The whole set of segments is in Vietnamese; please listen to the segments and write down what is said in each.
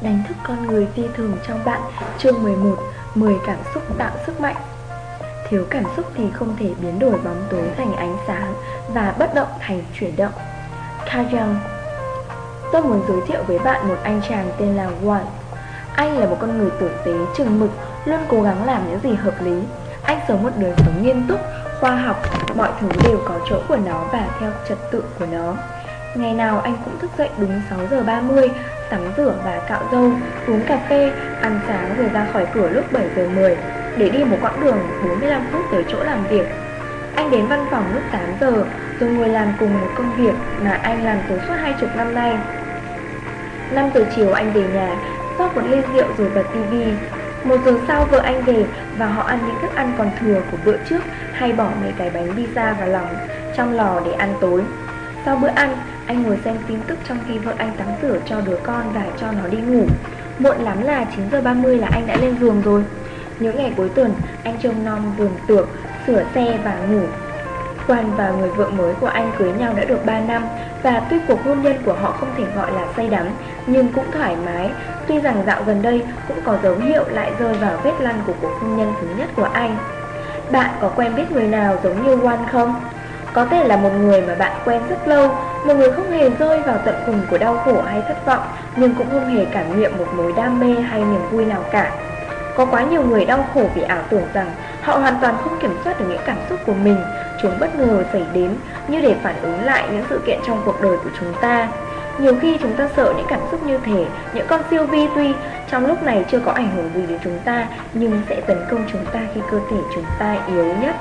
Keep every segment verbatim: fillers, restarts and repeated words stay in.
Đánh thức con người phi thường trong bạn. Chương mười một. mười cảm xúc tạo sức mạnh. Thiếu cảm xúc thì không thể biến đổi bóng tối thành ánh sáng và bất động thành chuyển động. Carl Jung. Tôi muốn giới thiệu với bạn một anh chàng tên là Walt. Anh là một con người tử tế, chừng mực, luôn cố gắng làm những gì hợp lý. Anh sống một đời sống nghiêm túc, khoa học, mọi thứ đều có chỗ của nó và theo trật tự của nó. Ngày nào anh cũng thức dậy đúng sáu giờ ba mươi, tắm rửa và cạo râu, uống cà phê, ăn sáng rồi ra khỏi cửa lúc bảy giờ mười để đi một quãng đường bốn mươi lăm phút tới chỗ làm việc. Anh đến văn phòng lúc tám giờ rồi ngồi làm cùng một công việc mà anh làm từ suốt hai chục năm nay. Năm giờ chiều anh về nhà, rót một ly rượu rồi bật tivi. Một giờ sau vợ anh về và họ ăn những thức ăn còn thừa của bữa trước, hay bỏ mấy cái bánh pizza vào lòng trong lò để ăn tối. Sau bữa ăn, anh ngồi xem tin tức trong khi vợ anh tắm rửa cho đứa con và cho nó đi ngủ. Muộn lắm là chín giờ ba mươi là anh đã lên giường rồi. Những ngày cuối tuần, anh trông nom vườn tược, sửa xe và ngủ. Quan và người vợ mới của anh cưới nhau đã được ba năm, và tuy cuộc hôn nhân của họ không thể gọi là say đắm, nhưng cũng thoải mái. Tuy rằng dạo gần đây cũng có dấu hiệu lại rơi vào vết lăn của cuộc hôn nhân thứ nhất của anh. Bạn có quen biết người nào giống như Juan không? Có thể là một người mà bạn quen rất lâu, một người không hề rơi vào tận cùng của đau khổ hay thất vọng, nhưng cũng không hề cảm nghiệm một mối đam mê hay niềm vui nào cả. Có quá nhiều người đau khổ vì ảo tưởng rằng họ hoàn toàn không kiểm soát được những cảm xúc của mình. Chúng bất ngờ xảy đến như để phản ứng lại những sự kiện trong cuộc đời của chúng ta. Nhiều khi chúng ta sợ những cảm xúc như thế, những con siêu vi tuy trong lúc này chưa có ảnh hưởng gì đến chúng ta, nhưng sẽ tấn công chúng ta khi cơ thể chúng ta yếu nhất.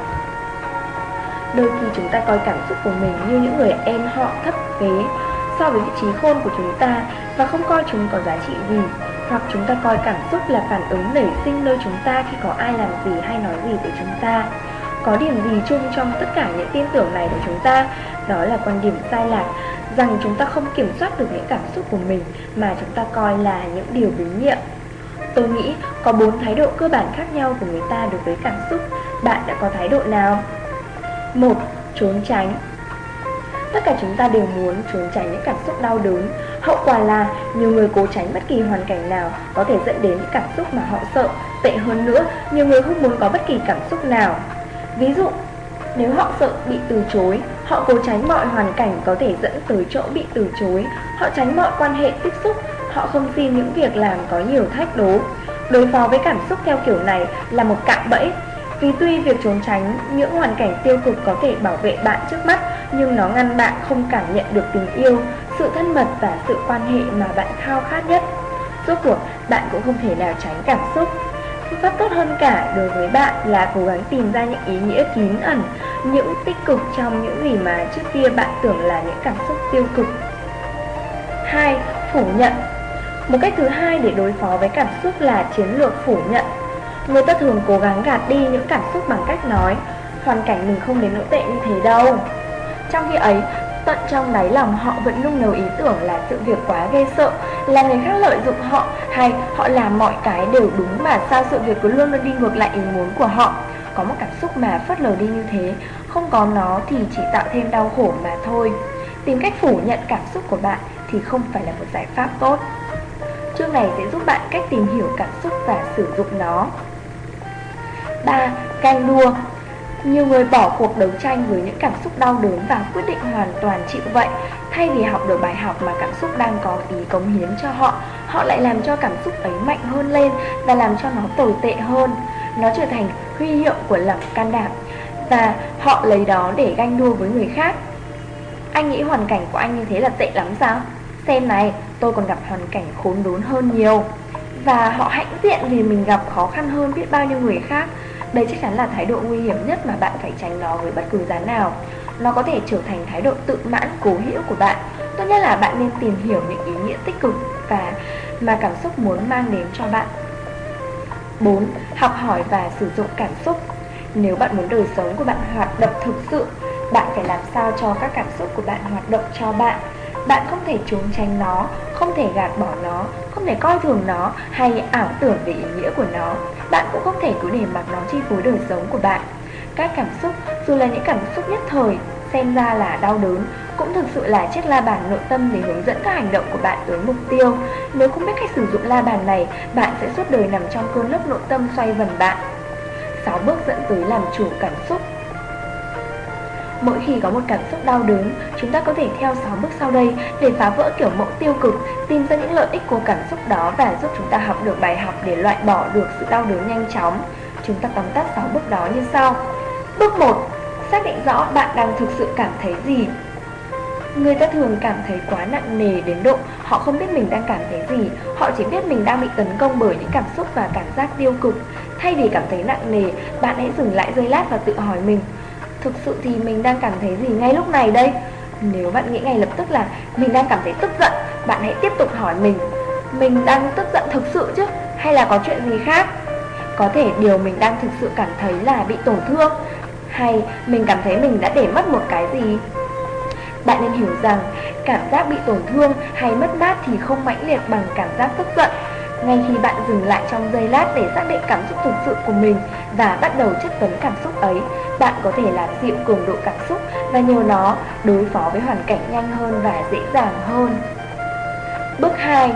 Đôi khi chúng ta coi cảm xúc của mình như những người em họ thấp phế so với vị trí khôn của chúng ta và không coi chúng có giá trị gì. Hoặc chúng ta coi cảm xúc là phản ứng nảy sinh nơi chúng ta khi có ai làm gì hay nói gì với chúng ta. Có điểm gì chung trong tất cả những tin tưởng này của chúng ta? Đó là quan điểm sai lạc, rằng chúng ta không kiểm soát được những cảm xúc của mình mà chúng ta coi là những điều bí nhiệm. Tôi nghĩ có bốn thái độ cơ bản khác nhau của người ta đối với cảm xúc. Bạn đã có thái độ nào? Một. Trốn tránh. Tất cả chúng ta đều muốn trốn tránh những cảm xúc đau đớn. Hậu quả là nhiều người cố tránh bất kỳ hoàn cảnh nào có thể dẫn đến những cảm xúc mà họ sợ. Tệ hơn nữa, nhiều người không muốn có bất kỳ cảm xúc nào. Ví dụ, nếu họ sợ bị từ chối, họ cố tránh mọi hoàn cảnh có thể dẫn tới chỗ bị từ chối. Họ tránh mọi quan hệ tiếp xúc. Họ không xin những việc làm có nhiều thách đố. Đối phó với cảm xúc theo kiểu này là một cạm bẫy. Vì tuy việc trốn tránh những hoàn cảnh tiêu cực có thể bảo vệ bạn trước mắt, nhưng nó ngăn bạn không cảm nhận được tình yêu, sự thân mật và sự quan hệ mà bạn khao khát nhất. Rốt cuộc, bạn cũng không thể nào tránh cảm xúc. Phương pháp tốt hơn cả đối với bạn là cố gắng tìm ra những ý nghĩa kín ẩn, những tích cực trong những gì mà trước kia bạn tưởng là những cảm xúc tiêu cực. Hai. Phủ nhận. Một cách thứ hai để đối phó với cảm xúc là chiến lược phủ nhận. Người ta thường cố gắng gạt đi những cảm xúc bằng cách nói hoàn cảnh mình không đến nỗi tệ như thế đâu. Trong khi ấy, tận trong đáy lòng họ vẫn nung nấu ý tưởng là sự việc quá ghê sợ, là người khác lợi dụng họ, hay họ làm mọi cái đều đúng mà sao sự việc cứ luôn luôn đi ngược lại ý muốn của họ. Có một cảm xúc mà phớt lờ đi như thế, không có nó thì chỉ tạo thêm đau khổ mà thôi. Tìm cách phủ nhận cảm xúc của bạn thì không phải là một giải pháp tốt. Chương này sẽ giúp bạn cách tìm hiểu cảm xúc và sử dụng nó. Ba. Ganh đua. Nhiều người bỏ cuộc đấu tranh với những cảm xúc đau đớn và quyết định hoàn toàn chịu vậy. Thay vì học được bài học mà cảm xúc đang có ý cống hiến cho họ, họ lại làm cho cảm xúc ấy mạnh hơn lên và làm cho nó tồi tệ hơn. Nó trở thành huy hiệu của lòng can đảm, và họ lấy đó để ganh đua với người khác. Anh nghĩ hoàn cảnh của anh như thế là tệ lắm sao? Xem này, tôi còn gặp hoàn cảnh khốn đốn hơn nhiều. Và họ hãnh diện vì mình gặp khó khăn hơn biết bao nhiêu người khác. Đây chắc chắn là thái độ nguy hiểm nhất mà bạn phải tránh nó với bất cứ giá nào. Nó có thể trở thành thái độ tự mãn cố hữu của bạn. Tốt nhất là bạn nên tìm hiểu những ý nghĩa tích cực và mà cảm xúc muốn mang đến cho bạn. Bốn. Học hỏi và sử dụng cảm xúc. Nếu bạn muốn đời sống của bạn hoạt động thực sự, bạn phải làm sao cho các cảm xúc của bạn hoạt động cho bạn. Bạn không thể trốn tránh nó, không thể gạt bỏ nó, không thể coi thường nó hay ảo tưởng về ý nghĩa của nó. Bạn cũng không thể cứ để mặc nó chi phối đời sống của bạn. Các cảm xúc, dù là những cảm xúc nhất thời, xem ra là đau đớn, cũng thực sự là chiếc la bàn nội tâm để hướng dẫn các hành động của bạn tới mục tiêu. Nếu không biết cách sử dụng la bàn này, bạn sẽ suốt đời nằm trong cơn lốc nội tâm xoay vần bạn. sáu bước dẫn tới làm chủ cảm xúc. Mỗi khi có một cảm xúc đau đớn, chúng ta có thể theo sáu bước sau đây để phá vỡ kiểu mẫu tiêu cực, tìm ra những lợi ích của cảm xúc đó và giúp chúng ta học được bài học để loại bỏ được sự đau đớn nhanh chóng. Chúng ta tóm tắt sáu bước đó như sau. Bước một. Xác định rõ bạn đang thực sự cảm thấy gì. Người ta thường cảm thấy quá nặng nề đến độ họ không biết mình đang cảm thấy gì. Họ chỉ biết mình đang bị tấn công bởi những cảm xúc và cảm giác tiêu cực. Thay vì cảm thấy nặng nề, bạn hãy dừng lại giây lát và tự hỏi mình, thực sự thì mình đang cảm thấy gì ngay lúc này đây? Nếu bạn nghĩ ngay lập tức là mình đang cảm thấy tức giận, bạn hãy tiếp tục hỏi mình, mình đang tức giận thực sự chứ, hay là có chuyện gì khác? Có thể điều mình đang thực sự cảm thấy là bị tổn thương, hay mình cảm thấy mình đã để mất một cái gì? Bạn nên hiểu rằng cảm giác bị tổn thương hay mất mát thì không mãnh liệt bằng cảm giác tức giận. Ngay khi bạn dừng lại trong giây lát để xác định cảm xúc thực sự của mình và bắt đầu chất vấn cảm xúc ấy, bạn có thể làm dịu cường độ cảm xúc và nhờ nó đối phó với hoàn cảnh nhanh hơn và dễ dàng hơn. Bước hai.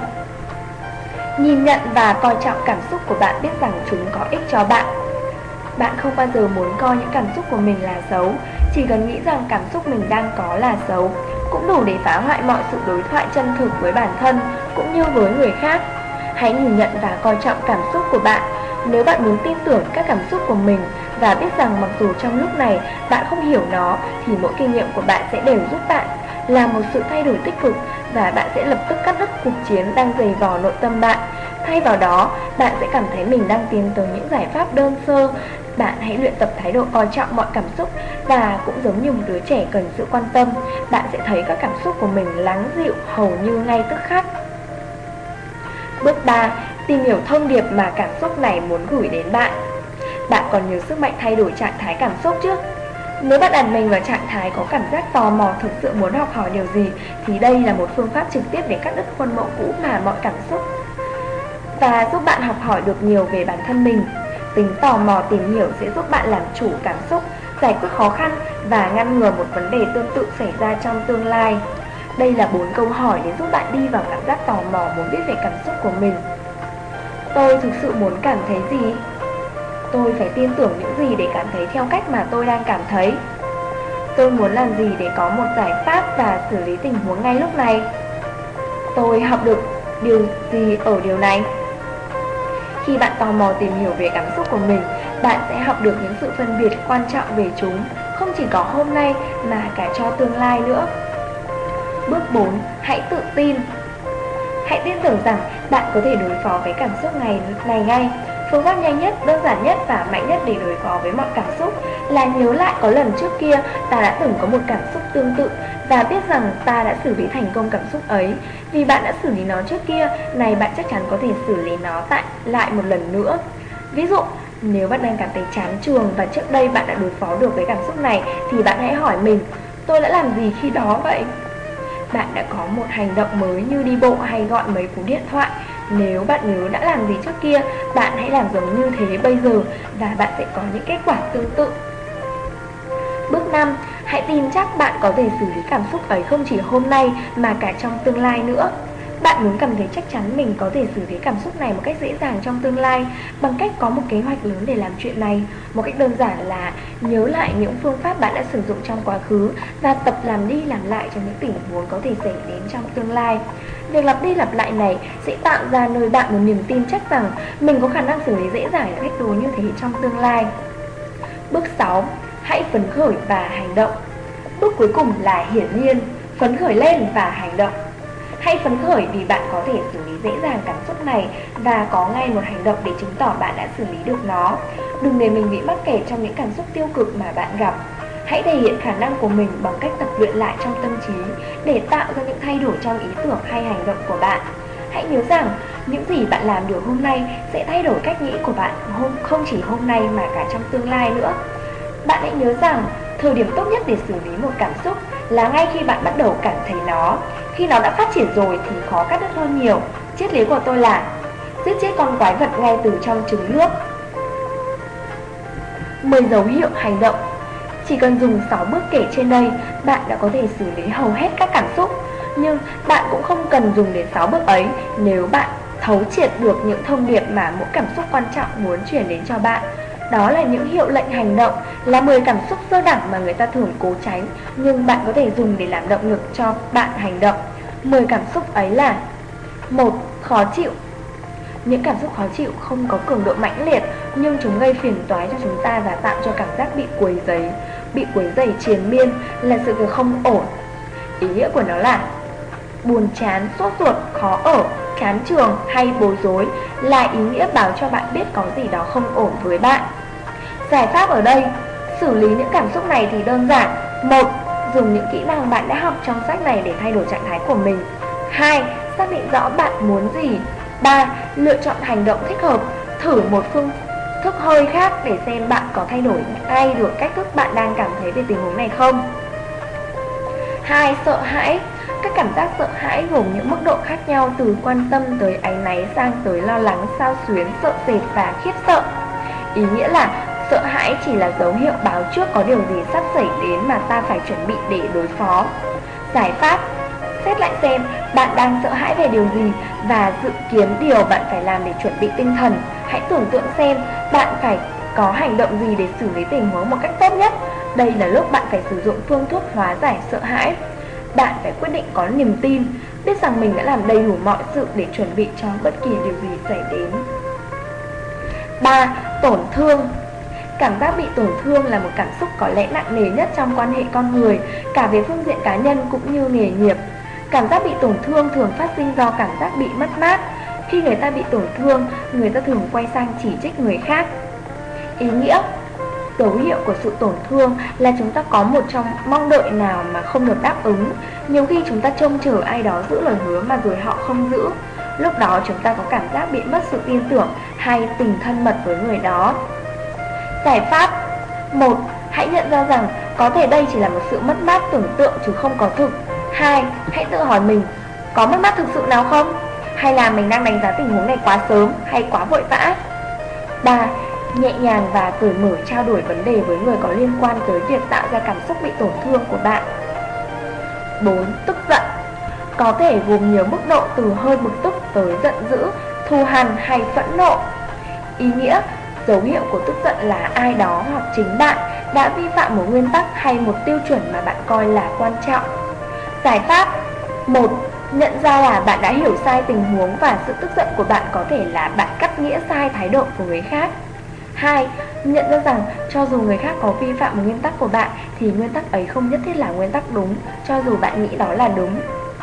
Nhìn nhận và coi trọng cảm xúc của bạn, biết rằng chúng có ích cho bạn. Bạn không bao giờ muốn coi những cảm xúc của mình là xấu. Chỉ cần nghĩ rằng cảm xúc mình đang có là xấu cũng đủ để phá hoại mọi sự đối thoại chân thực với bản thân cũng như với người khác. Hãy nhìn nhận và coi trọng cảm xúc của bạn. Nếu bạn muốn tin tưởng các cảm xúc của mình và biết rằng mặc dù trong lúc này bạn không hiểu nó, thì mỗi kinh nghiệm của bạn sẽ đều giúp bạn làm một sự thay đổi tích cực, và bạn sẽ lập tức cắt đứt cuộc chiến đang giày vò nội tâm bạn. Thay vào đó, bạn sẽ cảm thấy mình đang tiến tới những giải pháp đơn sơ. Bạn hãy luyện tập thái độ coi trọng mọi cảm xúc, và cũng giống như một đứa trẻ cần sự quan tâm, bạn sẽ thấy các cảm xúc của mình lắng dịu hầu như ngay tức khắc. Bước ba. Tìm hiểu thông điệp mà cảm xúc này muốn gửi đến bạn. Bạn còn nhớ sức mạnh thay đổi trạng thái cảm xúc chứ? Nếu bạn đặt mình vào trạng thái có cảm giác tò mò, thực sự muốn học hỏi điều gì, thì đây là một phương pháp trực tiếp để cắt đứt khuôn mẫu cũ mà mọi cảm xúc, và giúp bạn học hỏi được nhiều về bản thân mình. Tính tò mò tìm hiểu sẽ giúp bạn làm chủ cảm xúc, giải quyết khó khăn và ngăn ngừa một vấn đề tương tự xảy ra trong tương lai. Đây là bốn câu hỏi để giúp bạn đi vào cảm giác tò mò muốn biết về cảm xúc của mình. Tôi thực sự muốn cảm thấy gì? Tôi phải tin tưởng những gì để cảm thấy theo cách mà tôi đang cảm thấy? Tôi muốn làm gì để có một giải pháp và xử lý tình huống ngay lúc này? Tôi học được điều gì ở điều này? Khi bạn tò mò tìm hiểu về cảm xúc của mình, bạn sẽ học được những sự phân biệt quan trọng về chúng, không chỉ có hôm nay mà cả cho tương lai nữa. Bước bốn. Hãy tự tin. Hãy tin tưởng rằng bạn có thể đối phó với cảm xúc này, này ngay. Phương pháp nhanh nhất, đơn giản nhất và mạnh nhất để đối phó với mọi cảm xúc là nhớ lại có lần trước kia ta đã từng có một cảm xúc tương tự, và biết rằng ta đã xử lý thành công cảm xúc ấy. Vì bạn đã xử lý nó trước kia, này bạn chắc chắn có thể xử lý nó tại lại một lần nữa. Ví dụ, nếu bạn đang cảm thấy chán trường và trước đây bạn đã đối phó được với cảm xúc này, thì bạn hãy hỏi mình, tôi đã làm gì khi đó vậy? Bạn đã có một hành động mới như đi bộ hay gọi mấy cú điện thoại. Nếu bạn nhớ đã làm gì trước kia, bạn hãy làm giống như thế bây giờ, và bạn sẽ có những kết quả tương tự. Bước năm. Hãy tin chắc bạn có thể xử lý cảm xúc ấy không chỉ hôm nay mà cả trong tương lai nữa. Bạn muốn cảm thấy chắc chắn mình có thể xử lý cảm xúc này một cách dễ dàng trong tương lai bằng cách có một kế hoạch lớn để làm chuyện này. Một cách đơn giản là nhớ lại những phương pháp bạn đã sử dụng trong quá khứ và tập làm đi làm lại cho những tình huống có thể xảy đến trong tương lai. Việc lặp đi lặp lại này sẽ tạo ra nơi bạn một niềm tin chắc rằng mình có khả năng xử lý dễ dàng cách đồ như thế trong tương lai. Bước sáu. Hãy phấn khởi và hành động. Bước cuối cùng là hiển nhiên, phấn khởi lên và hành động. Hãy phấn khởi vì bạn có thể xử lý dễ dàng cảm xúc này và có ngay một hành động để chứng tỏ bạn đã xử lý được nó. Đừng để mình bị mắc kẹt trong những cảm xúc tiêu cực mà bạn gặp. Hãy thể hiện khả năng của mình bằng cách tập luyện lại trong tâm trí để tạo ra những thay đổi trong ý tưởng hay hành động của bạn. Hãy nhớ rằng những gì bạn làm được hôm nay sẽ thay đổi cách nghĩ của bạn không chỉ hôm nay mà cả trong tương lai nữa. Bạn hãy nhớ rằng thời điểm tốt nhất để xử lý một cảm xúc là ngay khi bạn bắt đầu cảm thấy nó. Khi nó đã phát triển rồi thì khó cắt đứt hơn nhiều. Triết lý của tôi là giết chết con quái vật ngay từ trong trứng nước. mười dấu hiệu hành động. Chỉ cần dùng sáu bước kể trên đây, bạn đã có thể xử lý hầu hết các cảm xúc. Nhưng bạn cũng không cần dùng đến sáu bước ấy nếu bạn thấu triệt được những thông điệp mà mỗi cảm xúc quan trọng muốn truyền đến cho bạn. Đó là những hiệu lệnh hành động, là mười cảm xúc sơ đẳng mà người ta thường cố tránh, nhưng bạn có thể dùng để làm động lực cho bạn hành động. mười cảm xúc ấy là: một. Khó chịu. Những cảm xúc khó chịu không có cường độ mãnh liệt, nhưng chúng gây phiền toái cho chúng ta và tạo cho cảm giác bị quấy rầy. Bị quấy rầy triền miên là sự việc không ổn. Ý nghĩa của nó là buồn chán, sốt ruột, khó ở, chán trường hay bối rối là ý nghĩa báo cho bạn biết có gì đó không ổn với bạn. Giải pháp ở đây, xử lý những cảm xúc này thì đơn giản. Một. Dùng những kỹ năng bạn đã học trong sách này để thay đổi trạng thái của mình. Hai. Xác định rõ bạn muốn gì. Ba. Lựa chọn hành động thích hợp. Thử một phương thức hơi khác để xem bạn có thay đổi ngay được cách thức bạn đang cảm thấy về tình huống này không. Hai. Sợ hãi. Các cảm giác sợ hãi gồm những mức độ khác nhau, từ quan tâm tới áy náy sang tới lo lắng, xao xuyến, sợ sệt và khiếp sợ. Ý nghĩa là sợ hãi chỉ là dấu hiệu báo trước có điều gì sắp xảy đến mà ta phải chuẩn bị để đối phó. Giải pháp: xét lại xem bạn đang sợ hãi về điều gì và dự kiến điều bạn phải làm để chuẩn bị tinh thần. Hãy tưởng tượng xem bạn phải có hành động gì để xử lý tình huống một cách tốt nhất. Đây là lúc bạn phải sử dụng phương thuốc hóa giải sợ hãi. Bạn phải quyết định có niềm tin, biết rằng mình đã làm đầy đủ mọi sự để chuẩn bị cho bất kỳ điều gì xảy đến. Ba. Tổn thương. Cảm giác bị tổn thương là một cảm xúc có lẽ nặng nề nhất trong quan hệ con người, cả về phương diện cá nhân cũng như nghề nghiệp. Cảm giác bị tổn thương thường phát sinh do cảm giác bị mất mát. Khi người ta bị tổn thương, người ta thường quay sang chỉ trích người khác. Ý nghĩa: dấu hiệu của sự tổn thương là chúng ta có một trong mong đợi nào mà không được đáp ứng. Nhiều khi chúng ta trông chờ ai đó giữ lời hứa mà rồi họ không giữ. Lúc đó chúng ta có cảm giác bị mất sự tin tưởng hay tình thân mật với người đó. Giải pháp: một. Hãy nhận ra rằng có thể đây chỉ là một sự mất mát tưởng tượng chứ không có thực. Hai. Hãy tự hỏi mình, có mất mát thực sự nào không? Hay là mình đang đánh giá tình huống này quá sớm hay quá vội vã? Ba. Nhẹ nhàng và cởi mở trao đổi vấn đề với người có liên quan tới việc tạo ra cảm xúc bị tổn thương của bạn. Bốn. Tức giận. Có thể gồm nhiều mức độ, từ hơi bực tức tới giận dữ, thù hằn hay phẫn nộ. Ý nghĩa: dấu hiệu của tức giận là ai đó hoặc chính bạn đã vi phạm một nguyên tắc hay một tiêu chuẩn mà bạn coi là quan trọng. Giải pháp: một. Nhận ra là bạn đã hiểu sai tình huống và sự tức giận của bạn có thể là bạn cắt nghĩa sai thái độ của người khác. Hai. Nhận ra rằng cho dù người khác có vi phạm một nguyên tắc của bạn thì nguyên tắc ấy không nhất thiết là nguyên tắc đúng, cho dù bạn nghĩ đó là đúng.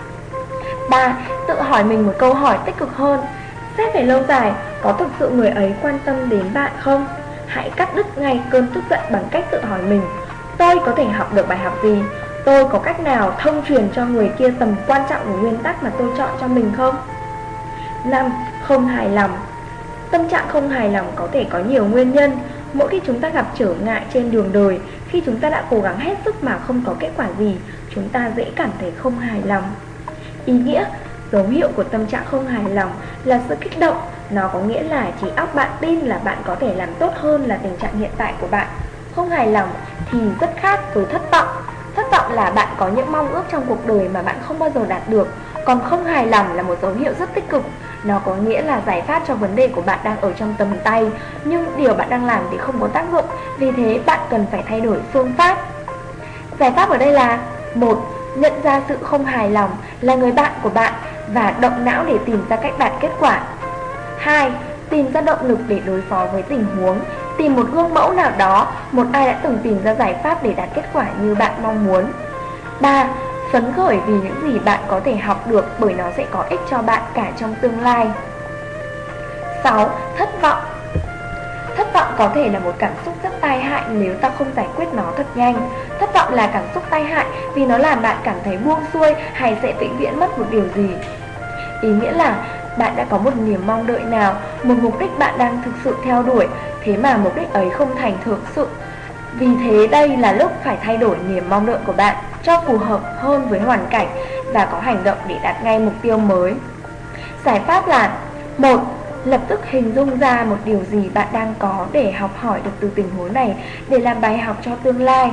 Ba. Tự hỏi mình một câu hỏi tích cực hơn. Xét về lâu dài, có thực sự người ấy quan tâm đến bạn không? Hãy cắt đứt ngay cơn tức giận bằng cách tự hỏi mình, tôi có thể học được bài học gì? Tôi có cách nào thông truyền cho người kia tầm quan trọng của nguyên tắc mà tôi chọn cho mình không? Năm. Không hài lòng. Tâm trạng không hài lòng có thể có nhiều nguyên nhân. Mỗi khi chúng ta gặp trở ngại trên đường đời, khi chúng ta đã cố gắng hết sức mà không có kết quả gì, chúng ta dễ cảm thấy không hài lòng. Ý nghĩa: dấu hiệu của tâm trạng không hài lòng là sự kích động. Nó có nghĩa là trí óc bạn tin là bạn có thể làm tốt hơn là tình trạng hiện tại của bạn. Không hài lòng thì rất khác với thất vọng. Thất vọng là bạn có những mong ước trong cuộc đời mà bạn không bao giờ đạt được. Còn không hài lòng là một dấu hiệu rất tích cực. Nó có nghĩa là giải pháp cho vấn đề của bạn đang ở trong tầm tay, nhưng điều bạn đang làm thì không có tác dụng. Vì thế bạn cần phải thay đổi phương pháp. Giải pháp ở đây là: một. Nhận ra sự không hài lòng là người bạn của bạn và động não để tìm ra cách đạt kết quả. Hai. Tìm ra động lực để đối phó với tình huống. Tìm một gương mẫu nào đó, một ai đã từng tìm ra giải pháp để đạt kết quả như bạn mong muốn. Ba. Phấn khởi vì những gì bạn có thể học được, bởi nó sẽ có ích cho bạn cả trong tương lai. Sáu. Thất vọng. Thất vọng có thể là một cảm xúc rất tai hại nếu ta không giải quyết nó thật nhanh. Thất vọng là cảm xúc tai hại vì nó làm bạn cảm thấy buông xuôi hay sẽ vĩnh viễn mất một điều gì. Ý nghĩa là bạn đã có một niềm mong đợi nào, một mục đích bạn đang thực sự theo đuổi, thế mà mục đích ấy không thành thực sự. Vì thế đây là lúc phải thay đổi niềm mong đợi của bạn cho phù hợp hơn với hoàn cảnh và có hành động để đạt ngay mục tiêu mới. Giải pháp là: một. Lập tức hình dung ra một điều gì bạn đang có để học hỏi được từ tình huống này để làm bài học cho tương lai.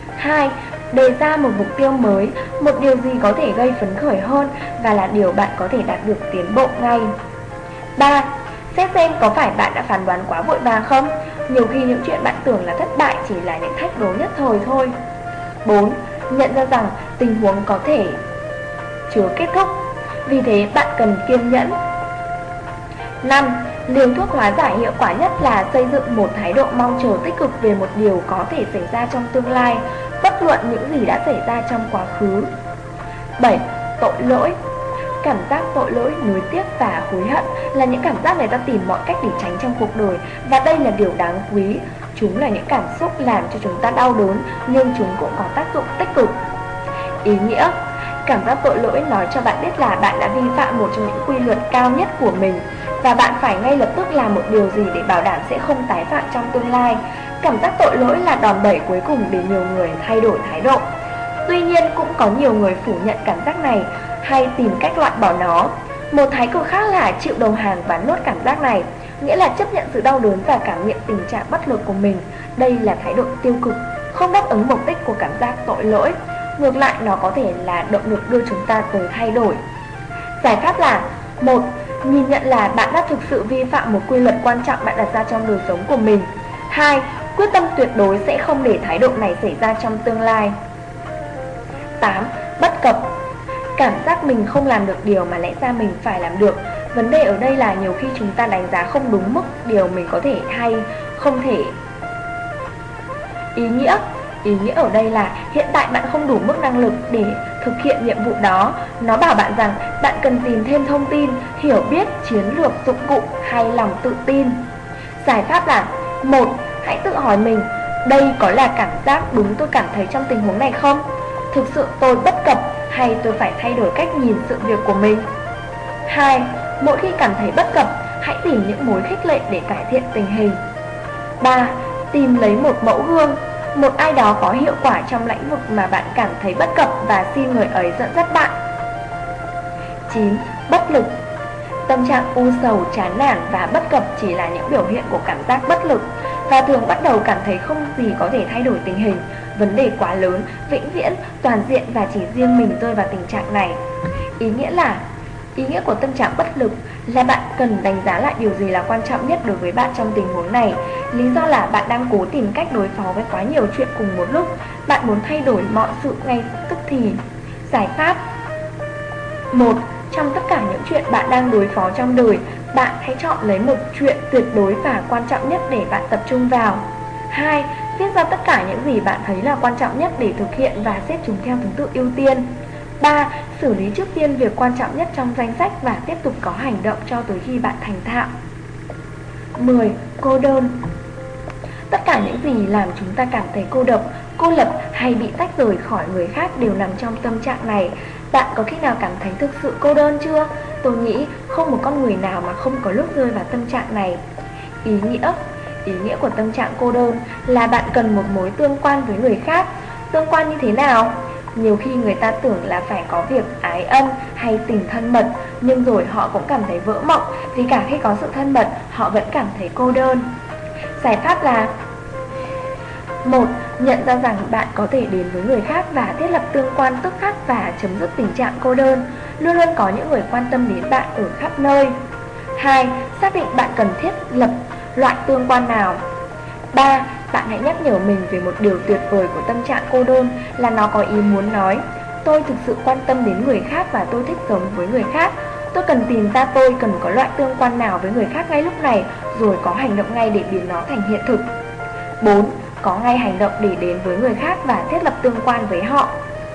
Hai, đề ra một mục tiêu mới, một điều gì có thể gây phấn khởi hơn và là điều bạn có thể đạt được tiến bộ ngay. Ba, xét xem có phải bạn đã phán đoán quá vội vàng không? Nhiều khi những chuyện bạn tưởng là thất bại chỉ là những thách đố nhất thời thôi. Bốn, nhận ra rằng tình huống có thể chưa kết thúc, vì thế bạn cần kiên nhẫn. Năm, liều thuốc hóa giải hiệu quả nhất là xây dựng một thái độ mong chờ tích cực về một điều có thể xảy ra trong tương lai, bất luận những gì đã xảy ra trong quá khứ. Bảy, tội lỗi. Cảm giác tội lỗi, nuối tiếc và hối hận là những cảm giác người ta tìm mọi cách để tránh trong cuộc đời, và đây là điều đáng quý. Chúng là những cảm xúc làm cho chúng ta đau đớn, nhưng chúng cũng có tác dụng tích cực. Ý nghĩa, cảm giác tội lỗi nói cho bạn biết là bạn đã vi phạm một trong những quy luật cao nhất của mình, và bạn phải ngay lập tức làm một điều gì để bảo đảm sẽ không tái phạm trong tương lai. Cảm giác tội lỗi là đòn bẩy cuối cùng để nhiều người thay đổi thái độ. Tuy nhiên cũng có nhiều người phủ nhận cảm giác này hay tìm cách loại bỏ nó. Một thái cực khác là chịu đầu hàng và nuốt cảm giác này, nghĩa là chấp nhận sự đau đớn và cảm nghiệm tình trạng bất lực của mình. Đây là thái độ tiêu cực, không đáp ứng mục đích của cảm giác tội lỗi. Ngược lại, nó có thể là động lực đưa chúng ta tới thay đổi. Giải pháp là: một. Nhìn nhận là bạn đã thực sự vi phạm một quy luật quan trọng bạn đặt ra trong đời sống của mình. Hai. Quyết tâm tuyệt đối sẽ không để thái độ này xảy ra trong tương lai. Tám. Bất cập. Cảm giác mình không làm được điều mà lẽ ra mình phải làm được. Vấn đề ở đây là nhiều khi chúng ta đánh giá không đúng mức điều mình có thể hay không thể. Ý nghĩa Ý nghĩa ở đây là hiện tại bạn không đủ mức năng lực để thực hiện nhiệm vụ đó. Nó bảo bạn rằng bạn cần tìm thêm thông tin, hiểu biết, chiến lược, dụng cụ hay lòng tự tin. Giải pháp là: một. Hãy tự hỏi mình, đây có là cảm giác đúng tôi cảm thấy trong tình huống này không? Thực sự tôi bất cập hay tôi phải thay đổi cách nhìn sự việc của mình? Hai. Mỗi khi cảm thấy bất cập, hãy tìm những mối khích lệ để cải thiện tình hình. Ba. Tìm lấy một mẫu gương, một ai đó có hiệu quả trong lĩnh vực mà bạn cảm thấy bất cập và xin người ấy dẫn dắt bạn. Chín. Bất lực. Tâm trạng u sầu, chán nản và bất cập chỉ là những biểu hiện của cảm giác bất lực, và thường bắt đầu cảm thấy không gì có thể thay đổi tình hình. Vấn đề quá lớn, vĩnh viễn, toàn diện và chỉ riêng mình rơi vào tình trạng này. Ý nghĩa là Ý nghĩa của tâm trạng bất lực là bạn cần đánh giá lại điều gì là quan trọng nhất đối với bạn trong tình huống này. Lý do là bạn đang cố tìm cách đối phó với quá nhiều chuyện cùng một lúc. Bạn muốn thay đổi mọi sự ngay tức thì. Giải pháp: một. Trong tất cả những chuyện bạn đang đối phó trong đời, bạn hãy chọn lấy một chuyện tuyệt đối và quan trọng nhất để bạn tập trung vào. Hai. Viết ra tất cả những gì bạn thấy là quan trọng nhất để thực hiện và xếp chúng theo thứ tự ưu tiên. Ba. Xử lý trước tiên việc quan trọng nhất trong danh sách và tiếp tục có hành động cho tới khi bạn thành thạo. Mười. Cô đơn. Tất cả những gì làm chúng ta cảm thấy cô độc, cô lập hay bị tách rời khỏi người khác đều nằm trong tâm trạng này. Bạn có khi nào cảm thấy thực sự cô đơn chưa? Tôi nghĩ không một con người nào mà không có lúc rơi vào tâm trạng này. Ý nghĩa Ý nghĩa của tâm trạng cô đơn là bạn cần một mối tương quan với người khác. Tương quan như thế nào? Nhiều khi người ta tưởng là phải có việc ái ân hay tình thân mật, nhưng rồi họ cũng cảm thấy vỡ mộng, vì cả khi có sự thân mật, họ vẫn cảm thấy cô đơn. Giải pháp là: một. Nhận ra rằng bạn có thể đến với người khác và thiết lập tương quan tức khắc và chấm dứt tình trạng cô đơn. Luôn luôn có những người quan tâm đến bạn ở khắp nơi. Hai. Xác định bạn cần thiết lập loại tương quan nào. Ba. Bạn hãy nhắc nhở mình về một điều tuyệt vời của tâm trạng cô đơn là nó có ý muốn nói: tôi thực sự quan tâm đến người khác và tôi thích sống với người khác. Tôi cần tìm ra tôi cần có loại tương quan nào với người khác ngay lúc này, rồi có hành động ngay để biến nó thành hiện thực. Bốn. Có ngay hành động để đến với người khác và thiết lập tương quan với họ.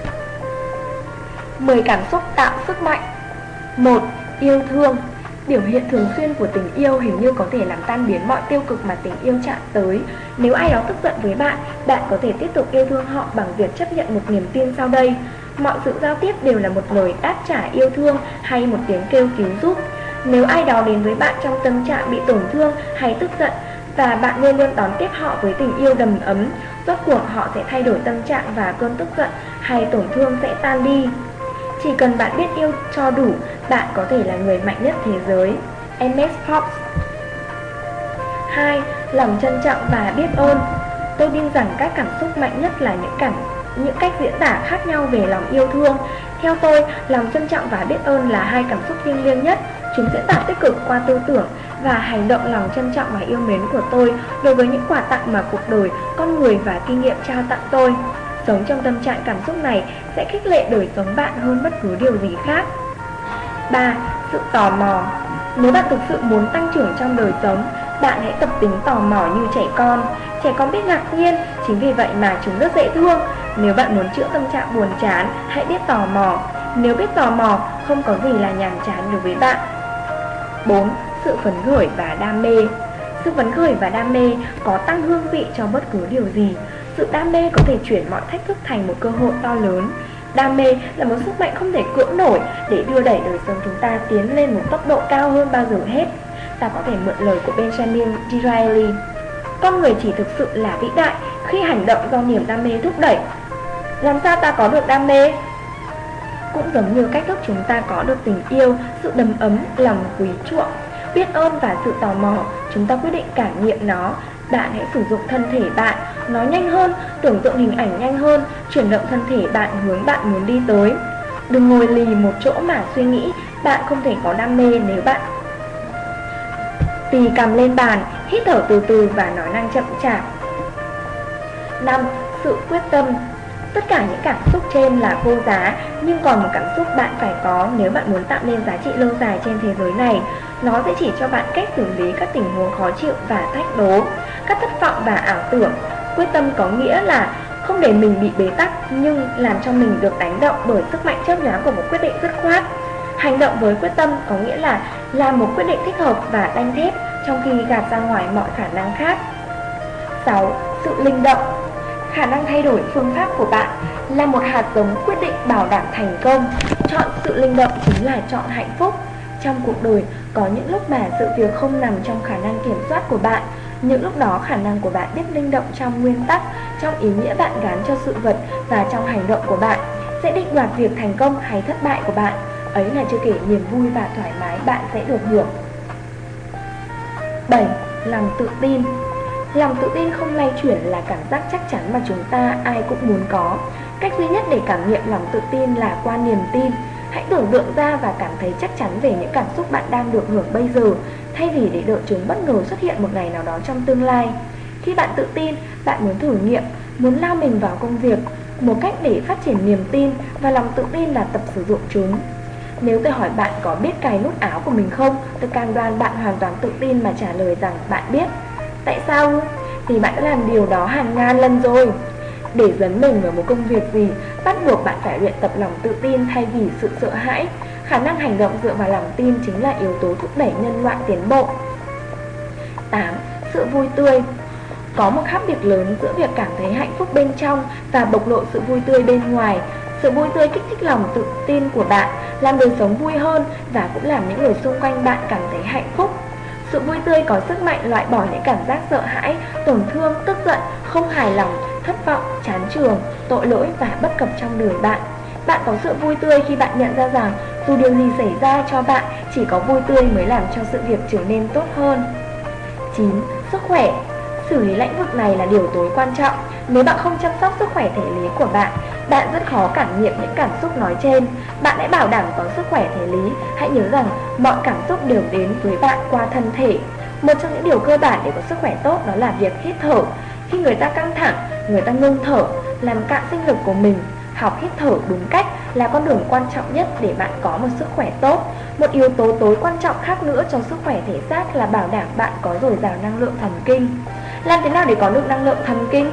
Mười cảm xúc tạo sức mạnh. Một. Yêu thương. Biểu hiện thường xuyên của tình yêu hình như có thể làm tan biến mọi tiêu cực mà tình yêu chạm tới. Nếu ai đó tức giận với bạn, bạn có thể tiếp tục yêu thương họ bằng việc chấp nhận một niềm tin sau đây: mọi sự giao tiếp đều là một lời đáp trả yêu thương hay một tiếng kêu cứu giúp. Nếu ai đó đến với bạn trong tâm trạng bị tổn thương hay tức giận, và bạn luôn luôn đón tiếp họ với tình yêu đầm ấm, rốt cuộc họ sẽ thay đổi tâm trạng và cơn tức giận hay tổn thương sẽ tan đi. Chỉ cần bạn biết yêu cho đủ, bạn có thể là người mạnh nhất thế giới. em ét Fox. Hai. Lòng trân trọng và biết ơn. Tôi tin rằng các cảm xúc mạnh nhất là những cảm những cách diễn tả khác nhau về lòng yêu thương. Theo tôi, lòng trân trọng và biết ơn là hai cảm xúc thiêng liêng nhất. Chúng diễn tả tích cực qua tư tưởng và hành động lòng trân trọng và yêu mến của tôi đối với những quà tặng mà cuộc đời, con người và kinh nghiệm trao tặng tôi. Sống trong tâm trạng cảm xúc này sẽ khích lệ đời sống bạn hơn bất cứ điều gì khác. ba. Sự tò mò. Nếu bạn thực sự muốn tăng trưởng trong đời sống, bạn hãy tập tính tò mò như trẻ con. Trẻ con biết ngạc nhiên, chính vì vậy mà chúng rất dễ thương. Nếu bạn muốn chữa tâm trạng buồn chán, hãy biết tò mò. Nếu biết tò mò, không có gì là nhàm chán đối với bạn. bốn. Sự phấn khởi và đam mê. Sự phấn khởi và đam mê có tăng hương vị cho bất cứ điều gì. Sự đam mê có thể chuyển mọi thách thức thành một cơ hội to lớn. Đam mê là một sức mạnh không thể cưỡng nổi để đưa đẩy đời sống chúng ta tiến lên một tốc độ cao hơn bao giờ hết. Ta có thể mượn lời của Benjamin Disraeli: con người chỉ thực sự là vĩ đại khi hành động do niềm đam mê thúc đẩy. Làm sao ta có được đam mê? Cũng giống như cách thức chúng ta có được tình yêu, sự đầm ấm, lòng quý chuộng, biết ơn và sự tò mò, chúng ta quyết định cảm nghiệm nó. Bạn hãy sử dụng thân thể bạn, nói nhanh hơn, tưởng tượng hình ảnh nhanh hơn, chuyển động thân thể bạn hướng bạn muốn đi tới. Đừng ngồi lì một chỗ mà suy nghĩ. Bạn không thể có đam mê nếu bạn tì cằm lên bàn, hít thở từ từ và nói năng chậm chạp. năm. Sự quyết tâm. Tất cả những cảm xúc trên là vô giá, nhưng còn một cảm xúc bạn phải có nếu bạn muốn tạo nên giá trị lâu dài trên thế giới này. Nó sẽ chỉ cho bạn cách xử lý các tình huống khó chịu và thách đố, các thất vọng và ảo tưởng. Quyết tâm có nghĩa là không để mình bị bế tắc, nhưng làm cho mình được đánh động bởi sức mạnh chớp nhoáng của một quyết định dứt khoát. Hành động với quyết tâm có nghĩa là làm một quyết định thích hợp và đanh thép, trong khi gạt ra ngoài mọi khả năng khác. sáu. Sự linh động. Khả năng thay đổi phương pháp của bạn là một hạt giống quyết định bảo đảm thành công. Chọn sự linh động chính là chọn hạnh phúc. Trong cuộc đời, có những lúc mà sự việc không nằm trong khả năng kiểm soát của bạn. Những lúc đó khả năng của bạn biết linh động trong nguyên tắc, trong ý nghĩa bạn gán cho sự vật và trong hành động của bạn sẽ định đoạt việc thành công hay thất bại của bạn. Ấy là chưa kể niềm vui và thoải mái bạn sẽ được hưởng. bảy. Lòng tự tin. Lòng tự tin không lay chuyển là cảm giác chắc chắn mà chúng ta ai cũng muốn có. Cách duy nhất để cảm nghiệm lòng tự tin là qua niềm tin. Hãy tưởng tượng ra và cảm thấy chắc chắn về những cảm xúc bạn đang được hưởng bây giờ, thay vì để đợi chúng bất ngờ xuất hiện một ngày nào đó trong tương lai. Khi bạn tự tin, bạn muốn thử nghiệm, muốn lao mình vào công việc. Một cách để phát triển niềm tin và lòng tự tin là tập sử dụng chúng. Nếu tôi hỏi bạn có biết cài nút áo của mình không, tôi cam đoan bạn hoàn toàn tự tin mà trả lời rằng bạn biết. Tại sao? Vì bạn đã làm điều đó hàng ngàn lần rồi. Để dấn mình vào một công việc gì, bắt buộc bạn phải luyện tập lòng tự tin thay vì sự sợ hãi. Khả năng hành động dựa vào lòng tin chính là yếu tố thúc đẩy nhân loại tiến bộ. tám. Sự vui tươi. Có một khác biệt lớn giữa việc cảm thấy hạnh phúc bên trong và bộc lộ sự vui tươi bên ngoài. Sự vui tươi kích thích lòng tự tin của bạn, làm đời sống vui hơn và cũng làm những người xung quanh bạn cảm thấy hạnh phúc. Sự vui tươi có sức mạnh loại bỏ những cảm giác sợ hãi, tổn thương, tức giận, không hài lòng, thất vọng, chán chường, tội lỗi và bất cập trong đời bạn. Bạn có sự vui tươi khi bạn nhận ra rằng dù điều gì xảy ra cho bạn, chỉ có vui tươi mới làm cho sự việc trở nên tốt hơn. chín. Sức khỏe. Xử lý lĩnh vực này là điều tối quan trọng. Nếu bạn không chăm sóc sức khỏe thể lý của bạn, bạn rất khó cảm nghiệm những cảm xúc nói trên. Bạn hãy bảo đảm có sức khỏe thể lý. Hãy nhớ rằng mọi cảm xúc đều đến với bạn qua thân thể. Một trong những điều cơ bản để có sức khỏe tốt đó là việc hít thở. Khi người ta căng thẳng, người ta ngưng thở, làm cạn sinh lực của mình. Học hít thở đúng cách là con đường quan trọng nhất để bạn có một sức khỏe tốt. Một yếu tố tối quan trọng khác nữa cho sức khỏe thể xác là bảo đảm bạn có dồi dào năng lượng thần kinh. Làm thế nào để có được năng lượng thần kinh?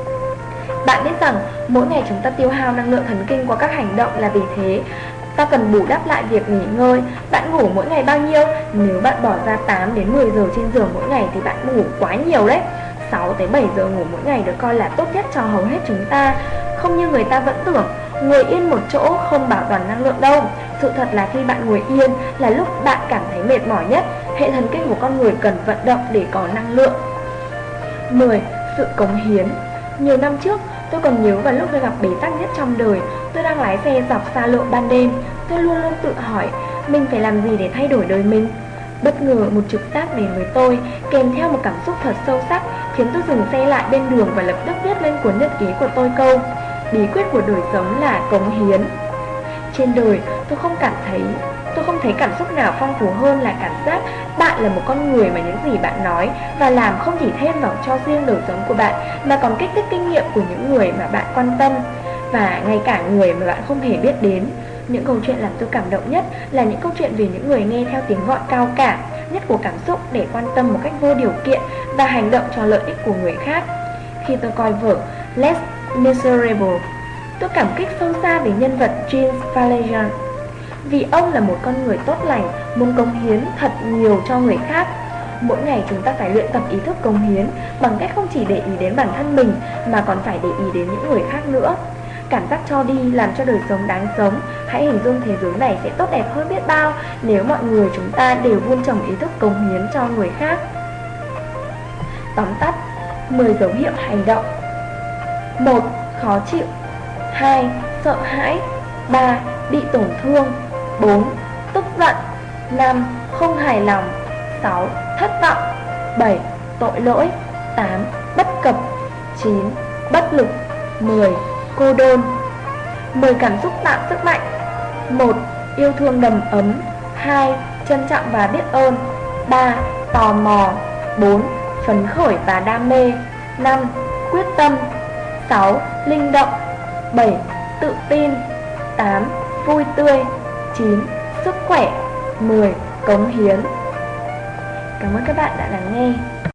Bạn biết rằng mỗi ngày chúng ta tiêu hao năng lượng thần kinh qua các hành động, là vì thế ta cần bù đắp lại việc nghỉ ngơi. Bạn ngủ mỗi ngày bao nhiêu? Nếu bạn bỏ ra tám đến mười giờ trên giường mỗi ngày thì bạn ngủ quá nhiều đấy. sáu đến bảy giờ ngủ mỗi ngày được coi là tốt nhất cho hầu hết chúng ta. Không như người ta vẫn tưởng, ngồi yên một chỗ không bảo toàn năng lượng đâu. Sự thật là khi bạn ngồi yên là lúc bạn cảm thấy mệt mỏi nhất. Hệ thần kinh của con người cần vận động để có năng lượng. mười. Sự cống hiến. Nhiều năm trước, tôi còn nhớ vào lúc tôi gặp bế tắc nhất trong đời. Tôi đang lái xe dọc xa lộ ban đêm. Tôi luôn luôn tự hỏi mình phải làm gì để thay đổi đời mình. Bất ngờ một trực giác đến với tôi, kèm theo một cảm xúc thật sâu sắc, khiến tôi dừng xe lại bên đường và lập tức viết lên cuốn nhật ký của tôi câu: bí quyết của đời sống là cống hiến. Trên đời, tôi không cảm thấy Tôi không thấy cảm xúc nào phong phú hơn là cảm giác bạn là một con người mà những gì bạn nói và làm không chỉ thêm vào cho riêng đời sống của bạn, mà còn kích thích kinh nghiệm của những người mà bạn quan tâm, và ngay cả người mà bạn không hề biết đến. Những câu chuyện làm tôi cảm động nhất là những câu chuyện về những người nghe theo tiếng gọi cao cả nhất của cảm xúc để quan tâm một cách vô điều kiện và hành động cho lợi ích của người khác. Khi tôi coi vở Les Miserables, tôi cảm kích sâu xa về nhân vật Jean Valjean, vì ông là một con người tốt lành, muốn cống hiến thật nhiều cho người khác. Mỗi ngày chúng ta phải luyện tập ý thức cống hiến bằng cách không chỉ để ý đến bản thân mình mà còn phải để ý đến những người khác nữa. Cảm giác cho đi làm cho đời sống đáng sống. Hãy hình dung thế giới này sẽ tốt đẹp hơn biết bao nếu mọi người chúng ta đều vun trồng ý thức cống hiến cho người khác. Tóm tắt: mười dấu hiệu hành động. Một. Khó chịu. Hai. Sợ hãi. Ba. Bị tổn thương. Bốn. Tức giận. Năm. Không hài lòng. Sáu. Thất vọng. Bảy. Tội lỗi. Tám. Bất cập. Chín. Bất lực. Mười. Cô đơn. Mười cảm xúc tạo sức mạnh. Một. Yêu thương đầm ấm. Hai. Trân trọng và biết ơn. Ba. Tò mò. Bốn. Phấn khởi và đam mê. Năm. Quyết tâm. Sáu. Linh động. Bảy. Tự tin. Tám. Vui tươi. Chín. Sức khỏe. Mười. Cống hiến. Cảm ơn các bạn đã lắng nghe.